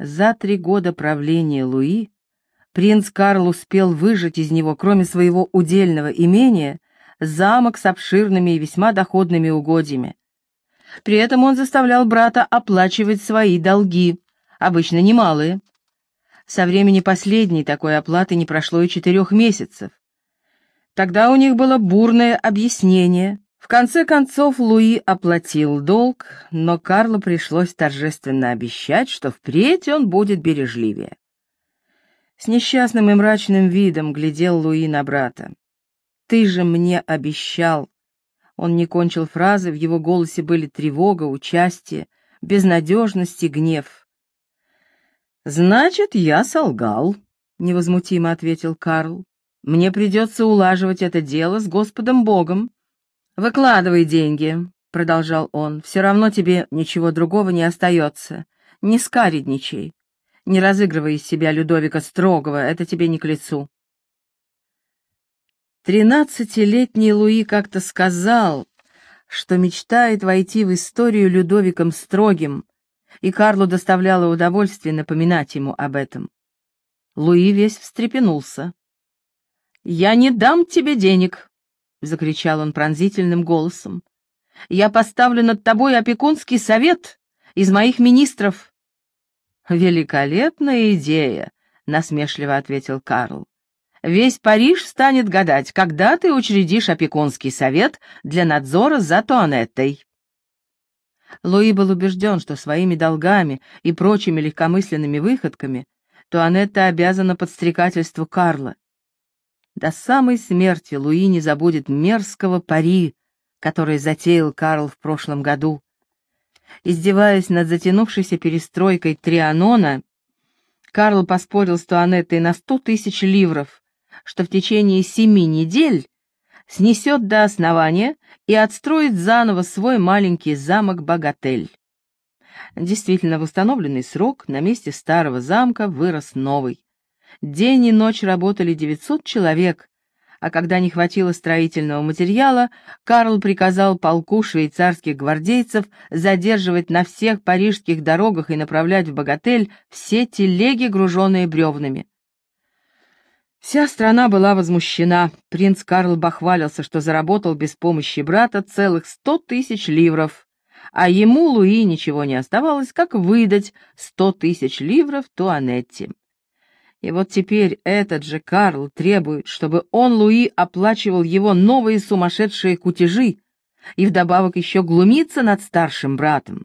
За 3 года правления Луи принц Карл успел выжать из него, кроме своего удельного имения, замок с обширными и весьма доходными угодьями. При этом он заставлял брата оплачивать свои долги, обычно немалые. Со времени последней такой оплаты не прошло и 4 месяцев. Тогда у них было бурное объяснение. В конце концов Луи оплатил долг, но Карлу пришлось торжественно обещать, что впредь он будет бережливее. С несчастным и мрачным видом глядел Луи на брата. «Ты же мне обещал!» Он не кончил фразы, в его голосе были тревога, участие, безнадежность и гнев. «Значит, я солгал», — невозмутимо ответил Карл. «Мне придется улаживать это дело с Господом Богом. Выкладывай деньги», — продолжал он, — «все равно тебе ничего другого не остается. Не скаредничай, не разыгрывай из себя Людовика Строгого, это тебе не к лицу». 13-летний Луи как-то сказал, что мечтает войти в историю Людовиком Строгим, и Карлу доставляло удовольствие напоминать ему об этом. Луи весь встрепенулся. «Я не дам тебе денег!» — закричал он пронзительным голосом. «Я поставлю над тобой опекунский совет из моих министров». «Великолепная идея!» — насмешливо ответил Карл. «Весь Париж станет гадать, когда ты учредишь опекунский совет для надзора за Туанеттой». Луи был убежден, что своими долгами и прочими легкомысленными выходками Туанетта обязана подстрекательству Карла. До самой смерти Луи не забудет мерзкого пари, который затеял Карл в прошлом году. Издеваясь над затянувшейся перестройкой Трианона, Карл поспорил с Туанеттой на 100 000 ливров, что в течение 7 недель снесет до основания и отстроит заново свой маленький замок Богатель. Действительно, в установленный срок на месте старого замка вырос новый. День и ночь работали 900 человек, а когда не хватило строительного материала, Карл приказал полку швейцарских гвардейцев задерживать на всех парижских дорогах и направлять в Богатель все телеги, груженные бревнами. Вся страна была возмущена. Принц Карл бахвалился, что заработал без помощи брата целых 100 000 ливров, а ему, Луи, ничего не оставалось, как выдать 100 000 ливров Туанетте. И вот теперь этот же Карл требует, чтобы он, Луи, оплачивал его новые сумасшедшие кутежи и вдобавок еще глумится над старшим братом.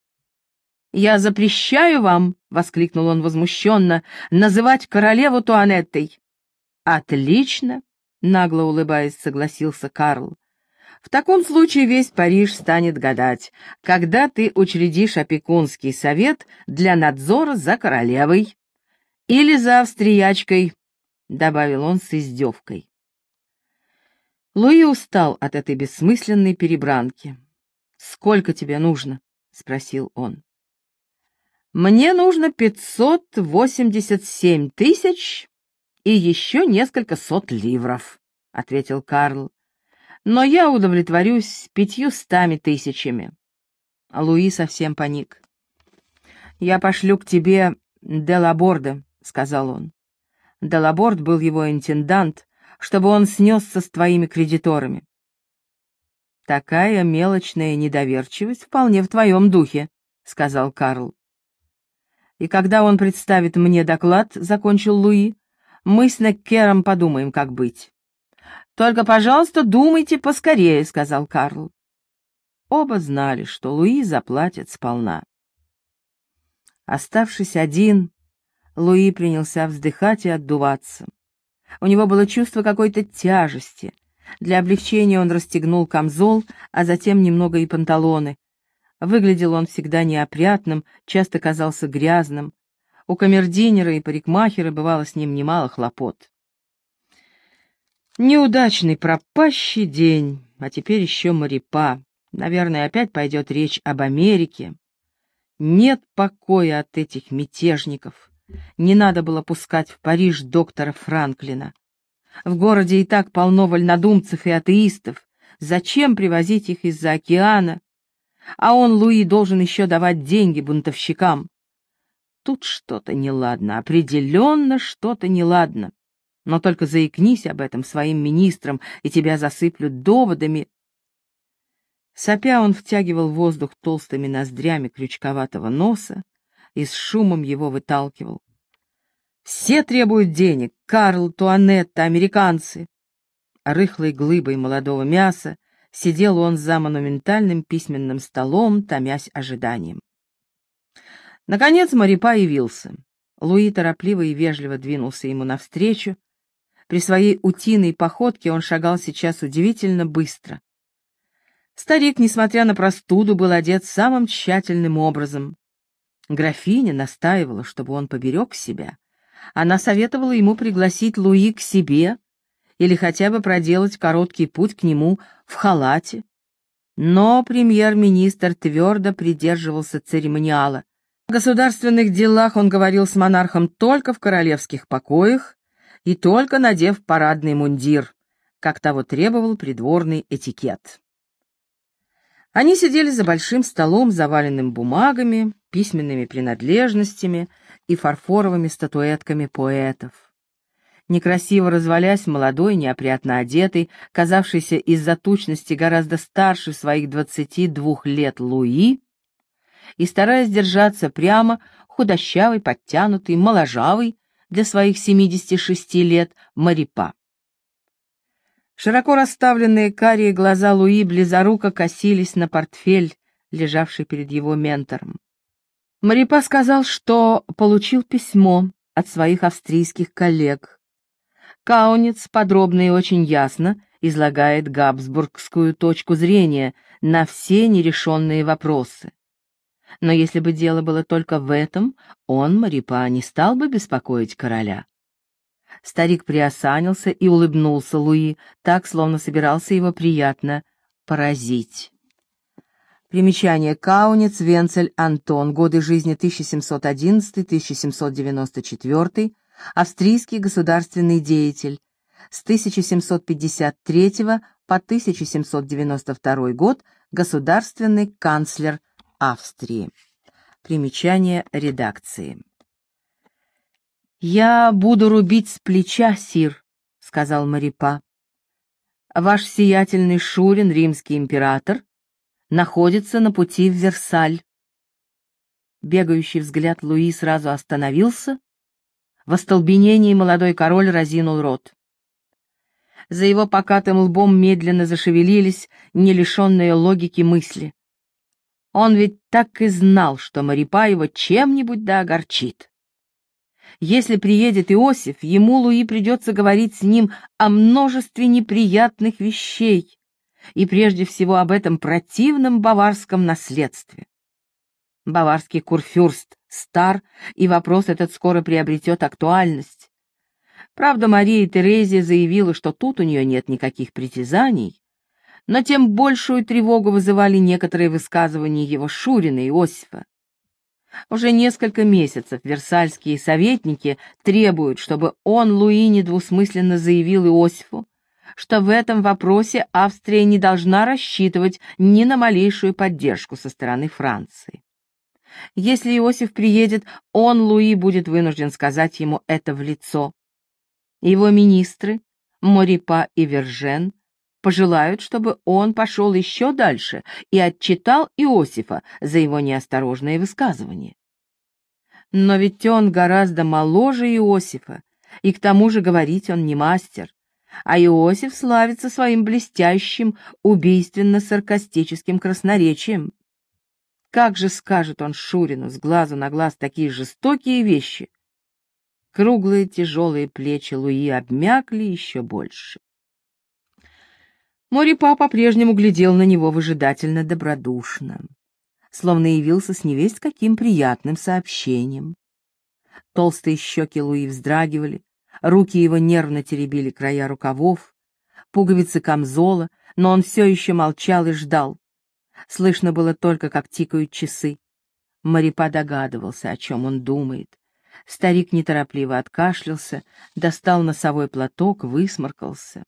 «Я запрещаю вам», — воскликнул он возмущенно, — «называть королеву Туанеттой». «Отлично», — нагло улыбаясь, согласился Карл. «В таком случае весь Париж станет гадать, когда ты учредишь опекунский совет для надзора за королевой. Или за австриячкой», — добавил он с издевкой. Луи устал от этой бессмысленной перебранки. «Сколько тебе нужно?» — спросил он. «Мне нужно 587 000 и еще несколько сот ливров», — ответил Карл. «Но я удовлетворюсь 500 000». Луи совсем паник. «Я пошлю к тебе де Лаборда», — сказал он. Де Лаборд был его интендант, чтобы он снесся с твоими кредиторами. «Такая мелочная недоверчивость вполне в твоем духе», — сказал Карл. «И когда он представит мне доклад», — закончил Луи, — «мы с Неккером подумаем, как быть». «Только, пожалуйста, думайте поскорее», — сказал Карл. Оба знали, что Луи заплатит сполна. Оставшись один, Луи принялся вздыхать и отдуваться. У него было чувство какой-то тяжести. Для облегчения он расстегнул камзол, а затем немного и панталоны. Выглядел он всегда неопрятным, часто казался грязным. У камердинера и парикмахера бывало с ним немало хлопот. Неудачный пропащий день, а теперь еще Марипа. Наверное, опять пойдет речь об Америке. Нет покоя от этих мятежников. Не надо было пускать в Париж доктора Франклина. В городе и так полно вольнодумцев и атеистов. Зачем привозить их из-за океана? А он, Луи, должен еще давать деньги бунтовщикам. тут что-то неладно, определенно что-то неладно. Но только заикнись об этом своим министрам, и тебя засыплют доводами». Сопя, он втягивал воздух толстыми ноздрями крючковатого носа и с шумом его выталкивал. «Все требуют денег: Карл, Туанетта, американцы». Рыхлой глыбой молодого мяса сидел он за монументальным письменным столом, томясь ожиданием. Наконец Марипа явился. Луи торопливо и вежливо двинулся ему навстречу. При своей утиной походке он шагал сейчас удивительно быстро. Старик, несмотря на простуду, был одет самым тщательным образом. Графиня настаивала, чтобы он поберег себя. Она советовала ему пригласить Луи к себе или хотя бы проделать короткий путь к нему в халате. Но премьер-министр твердо придерживался церемониала. О государственных делах он говорил с монархом только в королевских покоях и только надев парадный мундир, как того требовал придворный этикет. Они сидели за большим столом, заваленным бумагами, письменными принадлежностями и фарфоровыми статуэтками поэтов. Некрасиво развалясь, молодой, неопрятно одетый, казавшийся из-за тучности гораздо старше своих 22 лет Луи, и, стараясь держаться прямо, худощавый, подтянутый, моложавый для своих 76 лет Марипа. Широко расставленные карие глаза Луи близоруко косились на портфель, лежавший перед его ментором. Марипа сказал, что получил письмо от своих австрийских коллег. Кауниц подробно и очень ясно излагает габсбургскую точку зрения на все нерешенные вопросы. Но если бы дело было только в этом, он, Марипа, не стал бы беспокоить короля. Старик приосанился и улыбнулся Луи, так, словно собирался его приятно поразить. Примечание: Кауниц Венцель Антон, годы жизни 1711-1794, австрийский государственный деятель, с 1753 по 1792 год государственный канцлер Австрии. Примечание редакции. «Я буду рубить с плеча, сир», — сказал Марипа. «Ваш сиятельный Шурин, римский император, находится на пути в Версаль». Бегающий взгляд Луи сразу остановился. В остолбенении молодой король разинул рот. За его покатым лбом медленно зашевелились не лишенные логики мысли. Он ведь так и знал, что Марипа его чем-нибудь да огорчит. Если приедет Иосиф, ему, Луи, придется говорить с ним о множестве неприятных вещей, и прежде всего об этом противном баварском наследстве. Баварский курфюрст стар, и вопрос этот скоро приобретет актуальность. Правда, Мария Терезия заявила, что тут у нее нет никаких притязаний, но тем большую тревогу вызывали некоторые высказывания его Шурина Иосифа. Уже несколько месяцев версальские советники требуют, чтобы он, Луи, недвусмысленно заявил Иосифу, что в этом вопросе Австрия не должна рассчитывать ни на малейшую поддержку со стороны Франции. Если Иосиф приедет, он, Луи, будет вынужден сказать ему это в лицо. Его министры, Марипа и Вержен, пожелают, чтобы он пошел еще дальше и отчитал Иосифа за его неосторожные высказывания. Но ведь он гораздо моложе Иосифа, и к тому же говорить он не мастер, а Иосиф славится своим блестящим, убийственно-саркастическим красноречием. Как же скажет он Шурину с глазу на глаз такие жестокие вещи? Круглые тяжелые плечи Луи обмякли еще больше. Марипа по-прежнему глядел на него выжидательно добродушно, словно явился с невесть каким приятным сообщением. Толстые щеки Луи вздрагивали, руки его нервно теребили края рукавов, пуговицы камзола, но он все еще молчал и ждал. Слышно было только, как тикают часы. Марипа догадывался, о чем он думает. Старик неторопливо откашлялся, достал носовой платок, высморкался.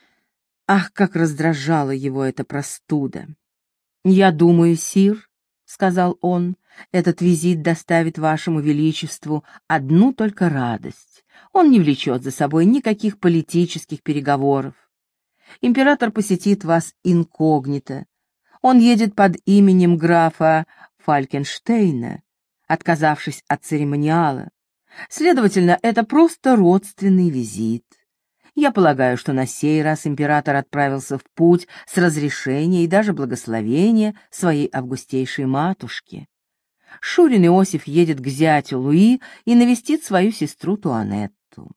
Ах, как раздражала его эта простуда! «Я думаю, сир», — сказал он, — «этот визит доставит вашему величеству одну только радость. Он не влечет за собой никаких политических переговоров. Император посетит вас инкогнито. Он едет под именем графа Фалькенштейна, отказавшись от церемониала. Следовательно, это просто родственный визит. Я полагаю, что на сей раз император отправился в путь с разрешения и даже благословения своей августейшей матушки. Шурин Иосиф едет к зятю Луи и навестит свою сестру Туанетту».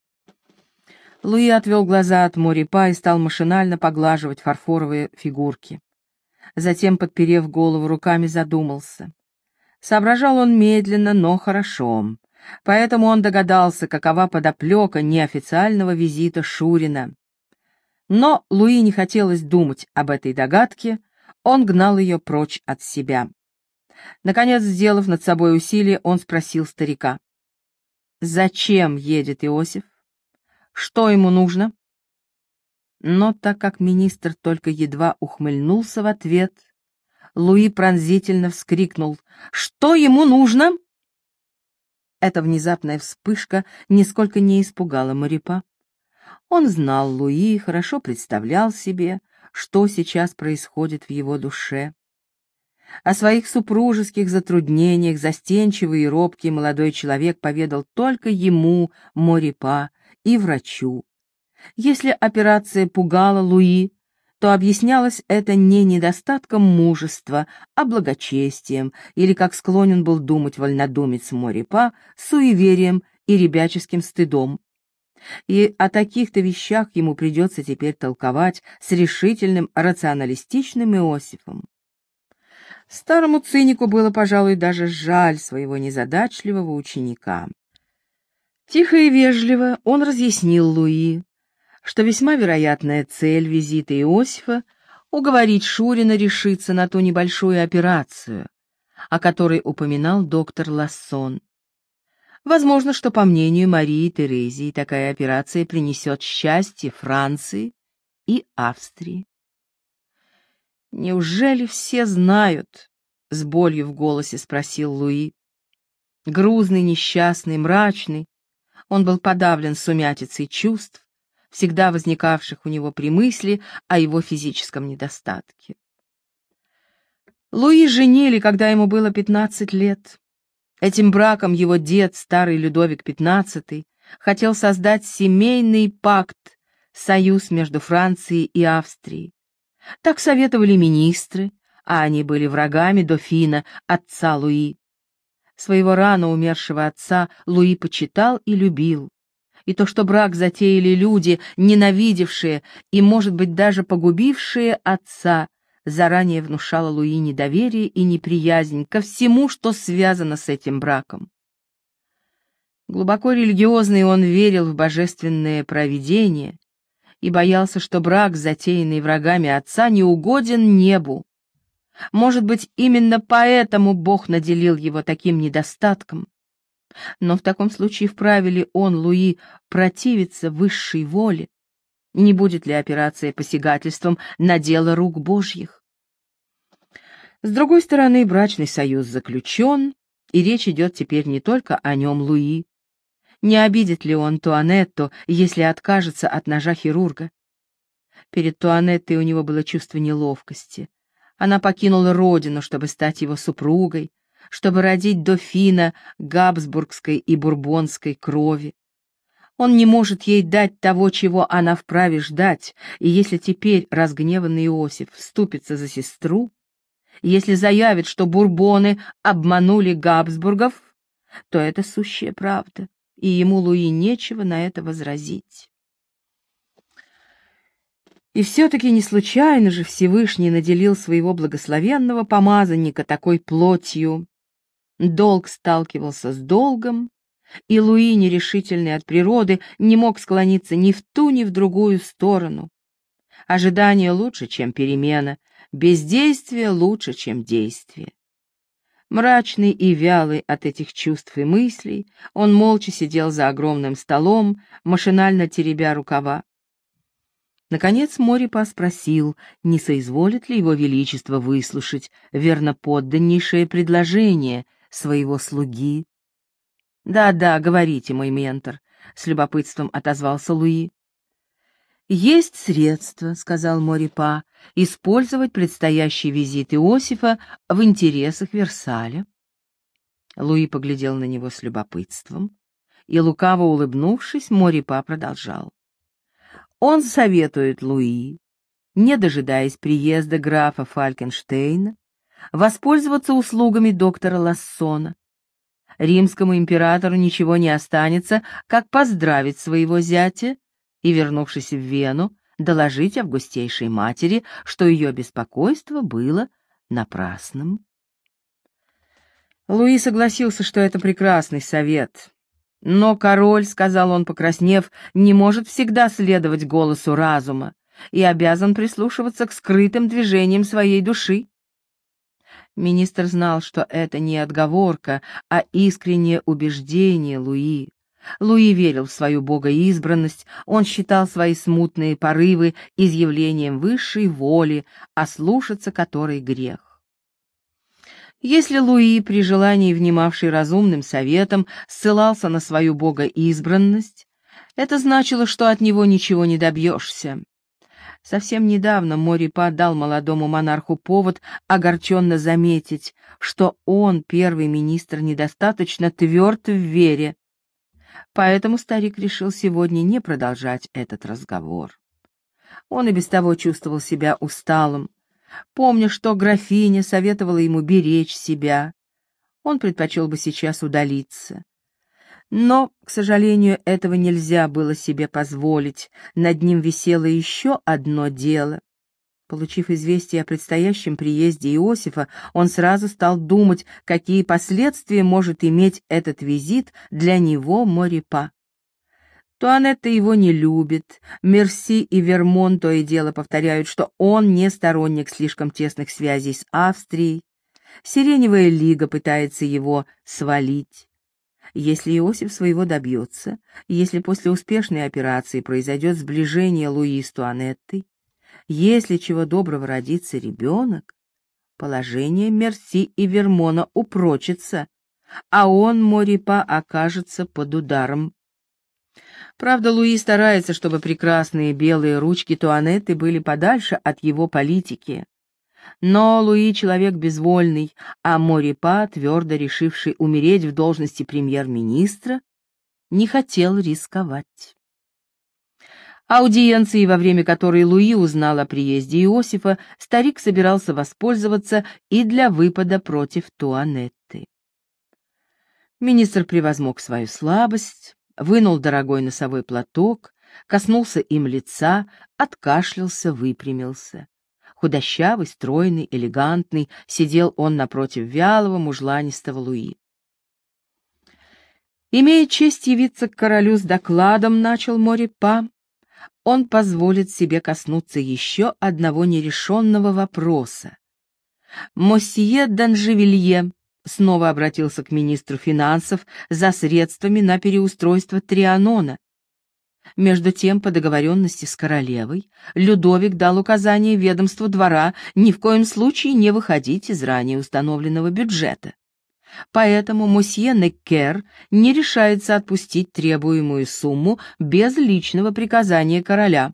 Луи отвел глаза от Морипа и стал машинально поглаживать фарфоровые фигурки. Затем, подперев голову руками, задумался. Соображал он медленно, но хорошо. Поэтому он догадался, какова подоплека неофициального визита Шурина. Но Луи не хотелось думать об этой догадке, он гнал ее прочь от себя. Наконец, сделав над собой усилие, он спросил старика: «Зачем едет Иосиф? Что ему нужно?» Но так как министр только едва ухмыльнулся в ответ, Луи пронзительно вскрикнул: «Что ему нужно?» Эта внезапная вспышка нисколько не испугала Морипа. Он знал Луи и хорошо представлял себе, что сейчас происходит в его душе. О своих супружеских затруднениях застенчивый и робкий молодой человек поведал только ему, Морипа, и врачу. Если операция пугала Луи, то объяснялось это не недостатком мужества, а благочестием, или, как склонен был думать вольнодумец Морипа, суеверием и ребяческим стыдом. И о таких-то вещах ему придется теперь толковать с решительным рационалистичным Иосифом. Старому цинику было, пожалуй, даже жаль своего незадачливого ученика. Тихо и вежливо он разъяснил Луи, что весьма вероятная цель визита Иосифа — уговорить Шурина решиться на ту небольшую операцию, о которой упоминал доктор Лассон. Возможно, что, по мнению Марии Терезии, такая операция принесет счастье Франции и Австрии. «Неужели все знают?» — с болью в голосе спросил Луи. Грузный, несчастный, мрачный, он был подавлен сумятицей чувств, всегда возникавших у него при мысли о его физическом недостатке. Луи женили, когда ему было 15 лет. Этим браком его дед, старый Людовик XV, хотел создать семейный пакт, союз между Францией и Австрией. Так советовали министры, а они были врагами дофина, отца Луи. Своего рано умершего отца Луи почитал и любил. И то, что брак затеяли люди, ненавидевшие и, может быть, даже погубившие отца, заранее внушало Луи недоверие и неприязнь ко всему, что связано с этим браком. Глубоко религиозный он верил в божественное провидение и боялся, что брак, затеянный врагами отца, не угоден небу. Может быть, именно поэтому Бог наделил его таким недостатком. Но в таком случае вправе ли он, Луи, противиться высшей воле? Не будет ли операция посягательством на дело рук Божьих? С другой стороны, брачный союз заключен, и речь идет теперь не только о нем, Луи. Не обидит ли он Туанетту, если откажется от ножа хирурга? Перед Туанеттой у него было чувство неловкости. Она покинула родину, чтобы стать его супругой, чтобы родить дофина габсбургской и бурбонской крови. Он не может ей дать того, чего она вправе ждать, и если теперь разгневанный Иосиф вступится за сестру, если заявит, что бурбоны обманули Габсбургов, то это сущая правда, и ему, Луи, нечего на это возразить. И все-таки не случайно же Всевышний наделил своего благословенного помазанника такой плотью. Долг сталкивался с долгом, и Луи, нерешительный от природы, не мог склониться ни в ту, ни в другую сторону. Ожидание лучше, чем перемена, бездействие лучше, чем действие. Мрачный и вялый от этих чувств и мыслей, он молча сидел за огромным столом, машинально теребя рукава. Наконец Морипа спросил, не соизволит ли его величество выслушать верноподданнейшее предложение своего слуги. «Да-да, говорите, мой ментор», — с любопытством отозвался Луи. «Есть средства», — сказал Морипа, — «использовать предстоящий визит Иосифа в интересах Версаля». Луи поглядел на него с любопытством, и, лукаво улыбнувшись, Морипа продолжал. Он советует Луи, не дожидаясь приезда графа Фалькенштейна, воспользоваться услугами доктора Лассона. Римскому императору ничего не останется, как поздравить своего зятя и, вернувшись в Вену, доложить августейшей матери, что ее беспокойство было напрасным. Луи согласился, что это прекрасный совет. Но король, — сказал он, покраснев, — не может всегда следовать голосу разума и обязан прислушиваться к скрытым движениям своей души. Министр знал, что это не отговорка, а искреннее убеждение Луи. Луи верил в свою богоизбранность, он считал свои смутные порывы изъявлением высшей воли, а слушаться которой грех. Если Луи, при желании внимавший разумным советам, ссылался на свою богоизбранность, это значило, что от него ничего не добьешься. Совсем недавно Морипа дал молодому монарху повод огорченно заметить, что он, первый министр, недостаточно тверд в вере. Поэтому старик решил сегодня не продолжать этот разговор. Он и без того чувствовал себя усталым. Помня, что графиня советовала ему беречь себя, он предпочел бы сейчас удалиться. Но, к сожалению, этого нельзя было себе позволить. Над ним висело еще одно дело. Получив известие о предстоящем приезде Иосифа, он сразу стал думать, какие последствия может иметь этот визит для него, Морипа. Туанетта его не любит, Мерси и Вермон то и дело повторяют, что он не сторонник слишком тесных связей с Австрией. Сиреневая лига пытается его свалить. Если Иосиф своего добьется, если после успешной операции произойдет сближение Луи с Туанеттой, если чего доброго родится ребенок, положение Мерси и Вермона упрочится, а он, Морипа, окажется под ударом. Правда, Луи старается, чтобы прекрасные белые ручки Туанетты были подальше от его политики. Но Луи человек безвольный, а Морипа, твердо решивший умереть в должности премьер-министра, не хотел рисковать. Аудиенцией, во время которой Луи узнал о приезде Иосифа, старик собирался воспользоваться и для выпада против Туанетты. Министр превозмог свою слабость, вынул дорогой носовой платок, коснулся им лица, откашлялся, выпрямился. Худощавый, стройный, элегантный, сидел он напротив вялого, мужланистого Луи. «Имея честь явиться к королю с докладом, — начал Морипа, — он позволит себе коснуться еще одного нерешенного вопроса. Мосье d'Ангевилье снова обратился к министру финансов за средствами на переустройство Трианона. Между тем, по договоренности с королевой, Людовик дал указание ведомству двора ни в коем случае не выходить из ранее установленного бюджета. Поэтому мосье Неккер не решается отпустить требуемую сумму без личного приказания короля.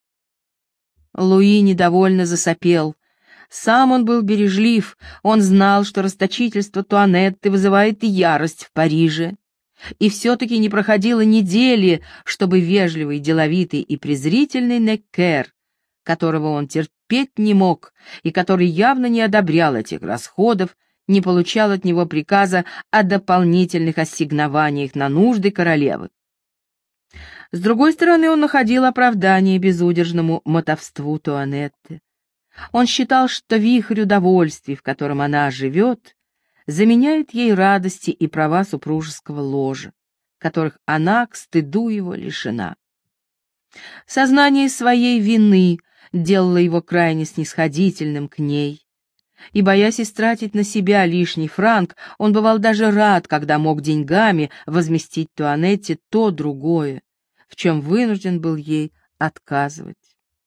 Луи недовольно засопел. Сам он был бережлив, он знал, что расточительство Туанетты вызывает ярость в Париже. И все-таки не проходило недели, чтобы вежливый, деловитый и презрительный Неккер, которого он терпеть не мог и который явно не одобрял этих расходов, не получал от него приказа о дополнительных ассигнованиях на нужды королевы. С другой стороны, он находил оправдание безудержному мотовству Туанетты. Он считал, что вихрь удовольствий, в котором она живет, заменяет ей радости и права супружеского ложа, которых она к стыду его лишена. Сознание своей вины делало его крайне снисходительным к ней, и, боясь истратить на себя лишний франк, он бывал даже рад, когда мог деньгами возместить Туанетте то другое, в чем вынужден был ей отказывать.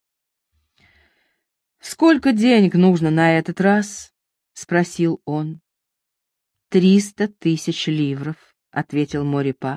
«Сколько денег нужно на этот раз?» — спросил он. 300 тысяч ливров», — ответил Морепа.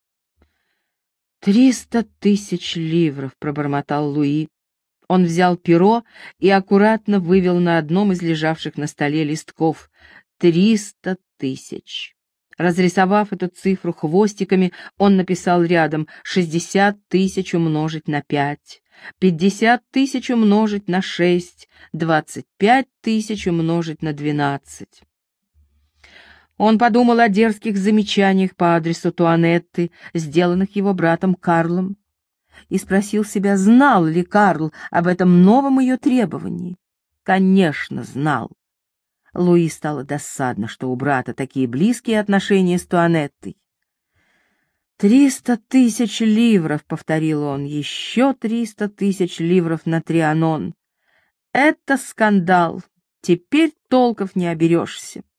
300 тысяч ливров», — пробормотал Луи. Он взял перо и аккуратно вывел на одном из лежавших на столе листков 300 тысяч. Разрисовав эту цифру хвостиками, он написал рядом 60 тысяч умножить на 5, 50 тысяч умножить на 6, 25 тысяч умножить на 12. Он подумал о дерзких замечаниях по адресу Туанетты, сделанных его братом Карлом, и спросил себя, знал ли Карл об этом новом ее требовании. Конечно, знал. Луи стало досадно, что у брата такие близкие отношения с Туанеттой. 300 тысяч ливров, — повторил он, — еще 300 тысяч ливров на Трианон. Это скандал, теперь толков не оберешься.